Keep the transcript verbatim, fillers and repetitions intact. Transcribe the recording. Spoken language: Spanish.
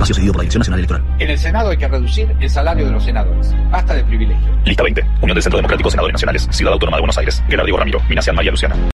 espacio cedido por la Dirección Nacional Electoral. En el Senado hay que reducir el salario de los senadores. Basta de privilegios. Lista veinte. Unión del Centro Democrático Senadores Nacionales. Ciudad Autónoma de Buenos Aires. Gerardo Ramiro. Minacian María Luciana.